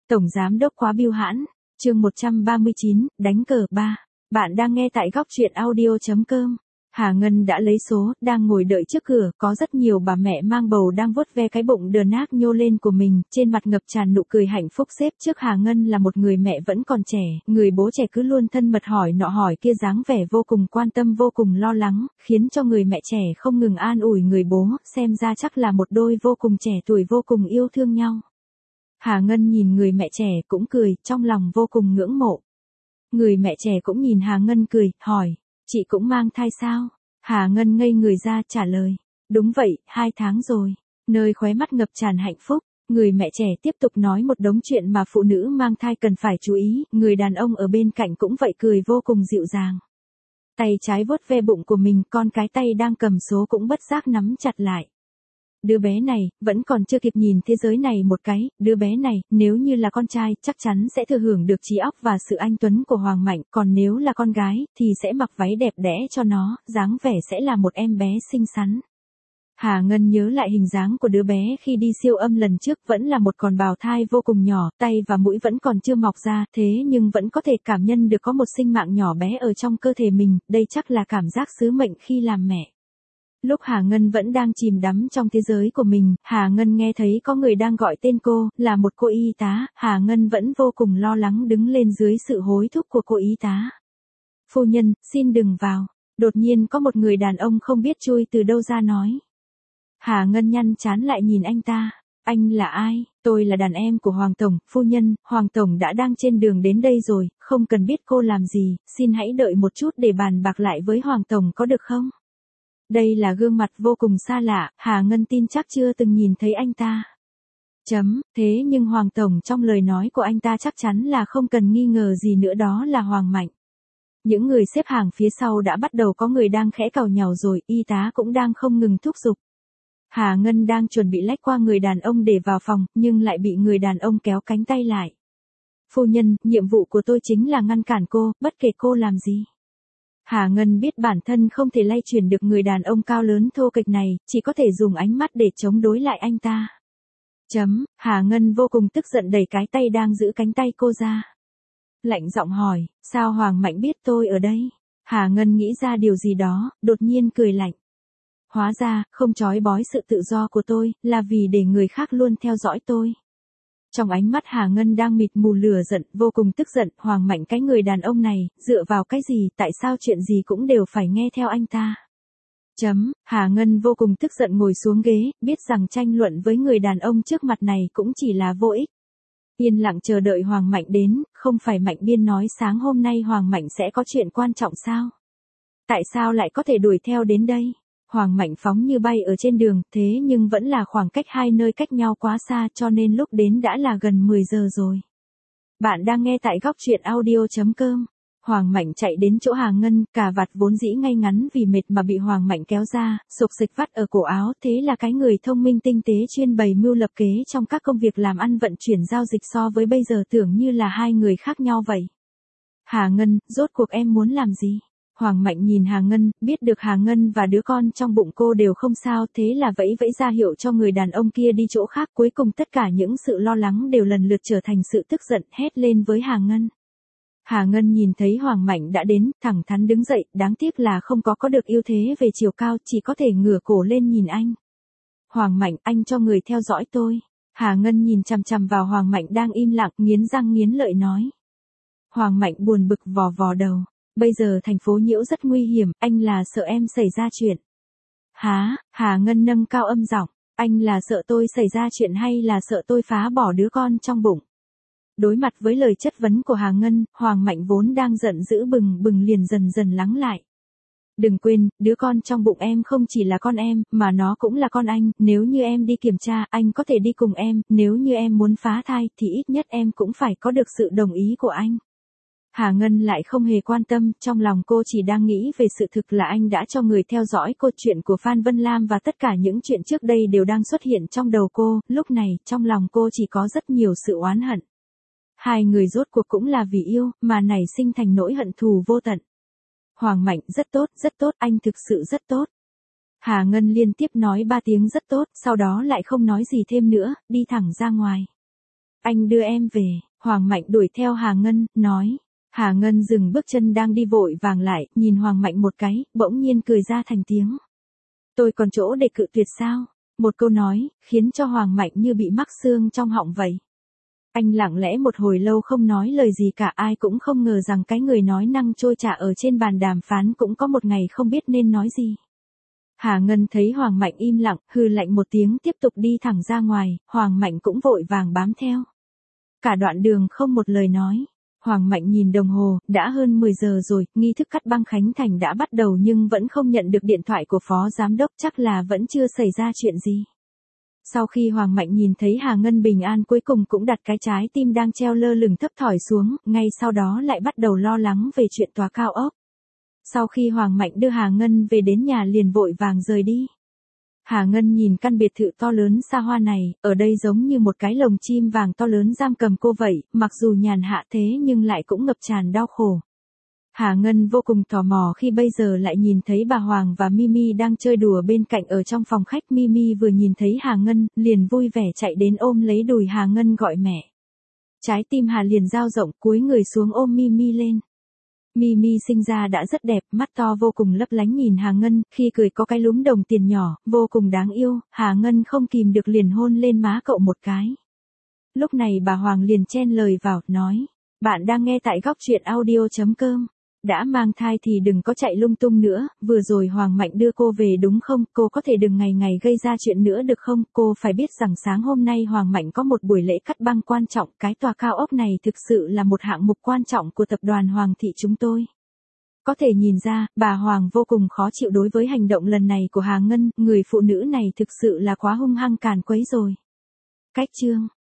Tổng giám đốc quá bưu hãn, chương 139, đánh cờ 3. Bạn đang nghe tại góc truyện audio.com. Hà Ngân đã lấy số, đang ngồi đợi trước cửa, có rất nhiều bà mẹ mang bầu đang vuốt ve cái bụng đờ nác nhô lên của mình, trên mặt ngập tràn nụ cười hạnh phúc. Xếp trước Hà Ngân là một người mẹ vẫn còn trẻ, người bố trẻ cứ luôn thân mật hỏi nọ hỏi kia, dáng vẻ vô cùng quan tâm vô cùng lo lắng, khiến cho người mẹ trẻ không ngừng an ủi người bố, xem ra chắc là một đôi vô cùng trẻ tuổi vô cùng yêu thương nhau. Hà Ngân nhìn người mẹ trẻ cũng cười, trong lòng vô cùng ngưỡng mộ. Người mẹ trẻ cũng nhìn Hà Ngân cười, hỏi, chị cũng mang thai sao? Hà Ngân ngây người ra trả lời, đúng vậy, 2 tháng rồi. Nơi khóe mắt ngập tràn hạnh phúc, người mẹ trẻ tiếp tục nói một đống chuyện mà phụ nữ mang thai cần phải chú ý, người đàn ông ở bên cạnh cũng vậy, cười vô cùng dịu dàng. Tay trái vuốt ve bụng của mình, con cái tay đang cầm số cũng bất giác nắm chặt lại. Đứa bé này, vẫn còn chưa kịp nhìn thế giới này một cái, đứa bé này, nếu như là con trai, chắc chắn sẽ thừa hưởng được trí óc và sự anh tuấn của Hoàng Mạnh, còn nếu là con gái, thì sẽ mặc váy đẹp đẽ cho nó, dáng vẻ sẽ là một em bé xinh xắn. Hà Ngân nhớ lại hình dáng của đứa bé khi đi siêu âm lần trước, vẫn là một con bào thai vô cùng nhỏ, tay và mũi vẫn còn chưa mọc ra, thế nhưng vẫn có thể cảm nhận được có một sinh mạng nhỏ bé ở trong cơ thể mình, đây chắc là cảm giác sứ mệnh khi làm mẹ. Lúc Hà Ngân vẫn đang chìm đắm trong thế giới của mình, Hà Ngân nghe thấy có người đang gọi tên cô, là một cô y tá, Hà Ngân vẫn vô cùng lo lắng đứng lên dưới sự hối thúc của cô y tá. Phu nhân, xin đừng vào. Đột nhiên có một người đàn ông không biết chui từ đâu ra nói. Hà Ngân nhăn trán lại nhìn anh ta. Anh là ai? Tôi là đàn em của Hoàng Tổng, phu nhân, Hoàng Tổng đã đang trên đường đến đây rồi, không cần biết cô làm gì, xin hãy đợi một chút để bàn bạc lại với Hoàng Tổng có được không? Đây là gương mặt vô cùng xa lạ, Hà Ngân tin chắc chưa từng nhìn thấy anh ta. Thế nhưng Hoàng Tổng trong lời nói của anh ta chắc chắn là không cần nghi ngờ gì nữa, đó là Hoàng Mạnh. Những người xếp hàng phía sau đã bắt đầu có người đang khẽ càu nhàu rồi, y tá cũng đang không ngừng thúc giục. Hà Ngân đang chuẩn bị lách qua người đàn ông để vào phòng, nhưng lại bị người đàn ông kéo cánh tay lại. Phu nhân, nhiệm vụ của tôi chính là ngăn cản cô, bất kể cô làm gì. Hà Ngân biết bản thân không thể lay chuyển được người đàn ông cao lớn thô kệch này, chỉ có thể dùng ánh mắt để chống đối lại anh ta. Hà Ngân vô cùng tức giận đẩy cái tay đang giữ cánh tay cô ra. Lạnh giọng hỏi, sao Hoàng Mạnh biết tôi ở đây? Hà Ngân nghĩ ra điều gì đó, đột nhiên cười lạnh. Hóa ra, không trói bói sự tự do của tôi, là vì để người khác luôn theo dõi tôi. Trong ánh mắt Hà Ngân đang mịt mù lửa giận, vô cùng tức giận, Hoàng Mạnh cái người đàn ông này, dựa vào cái gì, tại sao chuyện gì cũng đều phải nghe theo anh ta. Hà Ngân vô cùng tức giận ngồi xuống ghế, biết rằng tranh luận với người đàn ông trước mặt này cũng chỉ là vô ích. Yên lặng chờ đợi Hoàng Mạnh đến, không phải Mạnh Biên nói sáng hôm nay Hoàng Mạnh sẽ có chuyện quan trọng sao? Tại sao lại có thể đuổi theo đến đây? Hoàng Mạnh phóng như bay ở trên đường, thế nhưng vẫn là khoảng cách hai nơi cách nhau quá xa, cho nên lúc đến đã là gần 10 giờ rồi. Bạn đang nghe tại góc truyện audio.com. Hoàng Mạnh chạy đến chỗ Hà Ngân, cà vạt vốn dĩ ngay ngắn vì mệt mà bị Hoàng Mạnh kéo ra, xộc xịch vắt ở cổ áo, thế là cái người thông minh tinh tế chuyên bày mưu lập kế trong các công việc làm ăn vận chuyển giao dịch so với bây giờ tưởng như là hai người khác nhau vậy. Hà Ngân, rốt cuộc em muốn làm gì? Hoàng Mạnh nhìn Hà Ngân, biết được Hà Ngân và đứa con trong bụng cô đều không sao, thế là vẫy vẫy ra hiệu cho người đàn ông kia đi chỗ khác, cuối cùng tất cả những sự lo lắng đều lần lượt trở thành sự tức giận, hét lên với Hà Ngân. Hà Ngân nhìn thấy Hoàng Mạnh đã đến, thẳng thắn đứng dậy, đáng tiếc là không có được ưu thế về chiều cao, chỉ có thể ngửa cổ lên nhìn anh. Hoàng Mạnh, anh cho người theo dõi tôi. Hà Ngân nhìn chằm chằm vào Hoàng Mạnh đang im lặng, nghiến răng nghiến lợi nói. Hoàng Mạnh buồn bực vò vò đầu. Bây giờ thành phố Nhiễu rất nguy hiểm, anh là sợ em xảy ra chuyện. Hà Ngân nâng cao âm giọng, anh là sợ tôi xảy ra chuyện hay là sợ tôi phá bỏ đứa con trong bụng? Đối mặt với lời chất vấn của Hà Ngân, Hoàng Mạnh vốn đang giận dữ bừng bừng liền dần dần lắng lại. Đừng quên, đứa con trong bụng em không chỉ là con em, mà nó cũng là con anh, nếu như em đi kiểm tra, anh có thể đi cùng em, nếu như em muốn phá thai, thì ít nhất em cũng phải có được sự đồng ý của anh. Hà Ngân lại không hề quan tâm, trong lòng cô chỉ đang nghĩ về sự thực là anh đã cho người theo dõi câu chuyện của Phan Vân Lam và tất cả những chuyện trước đây đều đang xuất hiện trong đầu cô, lúc này, trong lòng cô chỉ có rất nhiều sự oán hận. Hai người rốt cuộc cũng là vì yêu, mà nảy sinh thành nỗi hận thù vô tận. Hoàng Mạnh, rất tốt, anh thực sự rất tốt. Hà Ngân liên tiếp nói 3 tiếng rất tốt, sau đó lại không nói gì thêm nữa, đi thẳng ra ngoài. Anh đưa em về. Hoàng Mạnh đuổi theo Hà Ngân, nói. Hà Ngân dừng bước chân đang đi vội vàng lại, nhìn Hoàng Mạnh một cái, bỗng nhiên cười ra thành tiếng. Tôi còn chỗ để cự tuyệt sao? Một câu nói, khiến cho Hoàng Mạnh như bị mắc xương trong họng vậy. Anh lặng lẽ một hồi lâu không nói lời gì cả, ai cũng không ngờ rằng cái người nói năng trôi chảy ở trên bàn đàm phán cũng có một ngày không biết nên nói gì. Hà Ngân thấy Hoàng Mạnh im lặng, hừ lạnh một tiếng tiếp tục đi thẳng ra ngoài, Hoàng Mạnh cũng vội vàng bám theo. Cả đoạn đường không một lời nói. Hoàng Mạnh nhìn đồng hồ, đã hơn 10 giờ rồi, nghi thức cắt băng khánh thành đã bắt đầu nhưng vẫn không nhận được điện thoại của phó giám đốc, chắc là vẫn chưa xảy ra chuyện gì. Sau khi Hoàng Mạnh nhìn thấy Hà Ngân bình an cuối cùng cũng đặt cái trái tim đang treo lơ lửng thấp thỏi xuống, ngay sau đó lại bắt đầu lo lắng về chuyện tòa cao ốc. Sau khi Hoàng Mạnh đưa Hà Ngân về đến nhà liền vội vàng rời đi. Hà Ngân nhìn căn biệt thự to lớn xa hoa này, ở đây giống như một cái lồng chim vàng to lớn giam cầm cô vậy, mặc dù nhàn hạ thế nhưng lại cũng ngập tràn đau khổ. Hà Ngân vô cùng tò mò khi bây giờ lại nhìn thấy bà Hoàng và Mimi đang chơi đùa bên cạnh ở trong phòng khách. Mimi vừa nhìn thấy Hà Ngân, liền vui vẻ chạy đến ôm lấy đùi Hà Ngân gọi mẹ. Trái tim Hà liền dao rộng, cúi người xuống ôm Mimi lên. Mimi sinh ra đã rất đẹp, mắt to vô cùng lấp lánh nhìn Hà Ngân, khi cười có cái lúm đồng tiền nhỏ, vô cùng đáng yêu, Hà Ngân không kìm được liền hôn lên má cậu một cái. Lúc này bà Hoàng liền chen lời vào, nói, bạn đang nghe tại góc truyện audio.com. Đã mang thai thì đừng có chạy lung tung nữa, vừa rồi Hoàng Mạnh đưa cô về đúng không, cô có thể đừng ngày ngày gây ra chuyện nữa được không, cô phải biết rằng sáng hôm nay Hoàng Mạnh có một buổi lễ cắt băng quan trọng, cái tòa cao ốc này thực sự là một hạng mục quan trọng của tập đoàn Hoàng thị chúng tôi. Có thể nhìn ra, bà Hoàng vô cùng khó chịu đối với hành động lần này của Hà Ngân, người phụ nữ này thực sự là quá hung hăng càn quấy rồi. Cách chương